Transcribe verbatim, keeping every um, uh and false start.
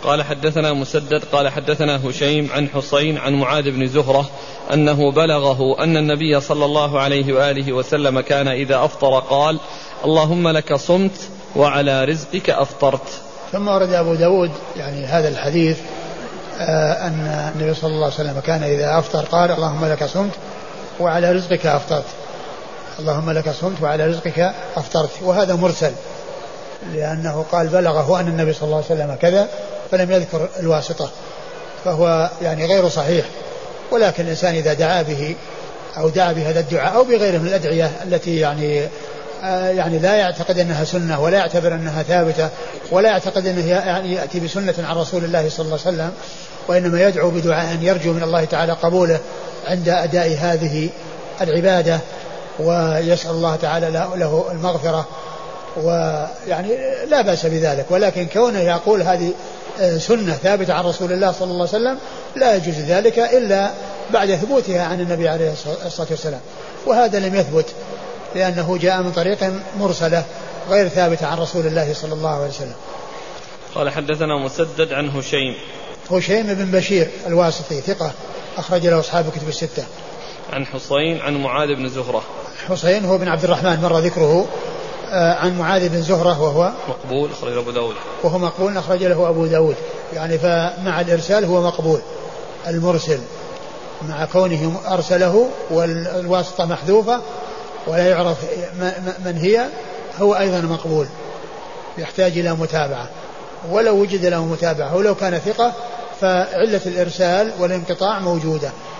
قال حدثنا مسدد قال حدثنا هشيم عن حسين عن معاذ بن زهرة أنه بلغه أن النبي صلى الله عليه وآله وسلم كان إذا أفطر قال اللهم لك صمت وعلى رزقك أفطرت. ثم ورد أبو داود يعني هذا الحديث آه أن النبي صلى الله عليه وسلم كان إذا أفطر قال اللهم لك صمت وعلى رزقك أفطرت، اللهم لك صمت وعلى رزقك أفطرت. وهذا مرسل لأنه قال بلغه أن النبي صلى الله عليه وسلم كذا فلم يذكر الواسطة، فهو يعني غير صحيح. ولكن الإنسان إذا دعا به أو دعا بهذا الدعاء أو بغيره من الأدعية التي يعني آه يعني لا يعتقد أنها سنة ولا يعتبر أنها ثابتة ولا يعتقد أنه يعني يأتي بسنة عن رسول الله صلى الله عليه وسلم، وإنما يدعو بدعاء يرجو من الله تعالى قبوله عند أداء هذه العبادة ويسأل الله تعالى له المغفرة، ويعني لا بأس بذلك. ولكن كونه يقول هذه سنة ثابتة عن رسول الله صلى الله عليه وسلم لا يجوز ذلك إلا بعد ثبوتها عن النبي عليه الصلاة والسلام، وهذا لم يثبت لأنه جاء من طريق مرسلة غير ثابتة عن رسول الله صلى الله عليه وسلم. قال حدثنا مسدد عن هشيم هشيم بن بشير الواسطي ثقة أخرج له أصحاب كتب الستة. عن حسين عن معاذ بن زهرة. حسين هو بن عبد الرحمن مر ذكره. عن معاذ بن زهرة وهو مقبول أخرج له أبو داود. وهو مقبول أخرج له أبو داود، يعني فمع الإرسال هو مقبول المرسل مع كونه أرسله والواسطة محذوفة ولا يعرف من هي، هو أيضا مقبول يحتاج إلى متابعة. ولو وجد له متابعة ولو كان ثقة فعلة الإرسال والانقطاع موجودة،